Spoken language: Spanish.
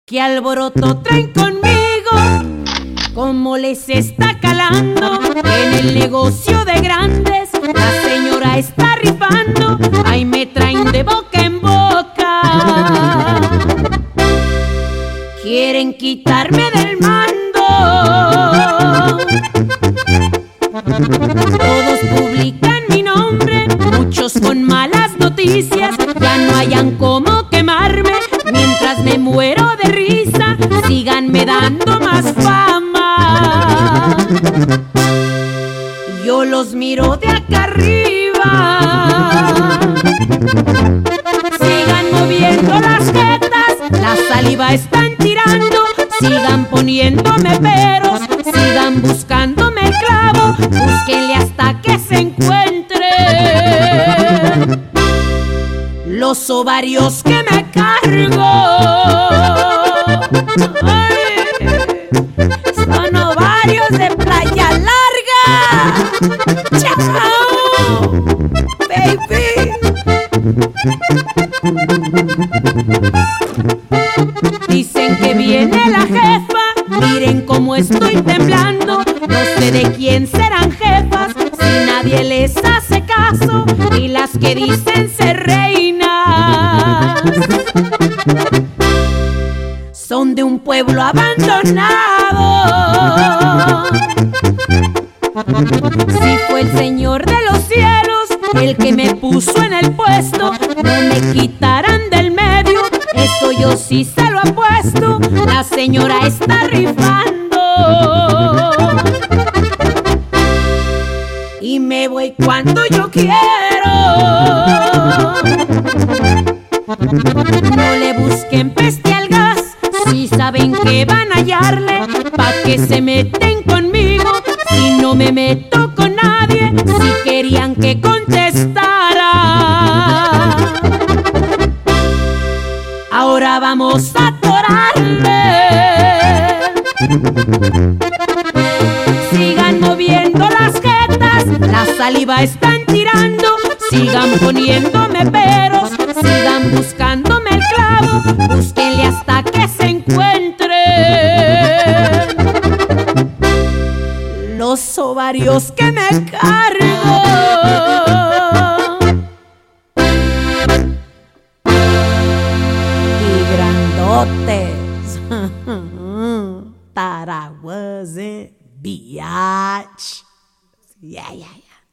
¿Qué alboroto traen conmigo? ¿Cómo les está calando? En el negocio de grandes la señora está rifando. Ahí me traen de boca en boca. Quieren quitarme del mando. Todos publican mi nombre, muchos con malas noticias. Ya no hayan cómo quemarme mientras me muero de risa. Síganme dando más fama. Yo los miro de acá arriba. Sigan moviendo las jetas, la saliva están tirando. Sigan poniéndome peros, sigan buscándome el clavo. Búsquenle hasta que se encuentre los ovarios que me cargo. Ay, son ovarios de Playa Larga. ¡Chao, baby! Dicen que viene la jefa, miren cómo estoy temblando. No sé de quién serán jefas, si nadie les hace caso, y las que dicen ser reinas son de un pueblo abandonado. Si fue el Señor de los cielos el que me puso en el puesto, no me quitarán del medio, eso yo sí se lo apuesto. La señora está rifando y me voy cuando yo quiero. No le busquen peste al gas, si saben que van a hallarle. Pa' que se meten conmigo si no me meto con nadie. Si querían que contestara, ahora vamos a atorarle. Sigan moviendo las jetas, la saliva están tirando. Sigan poniéndome peros, sigan buscándome el clavo. Búsquenle hasta que se encuentre los ovarios que me caen.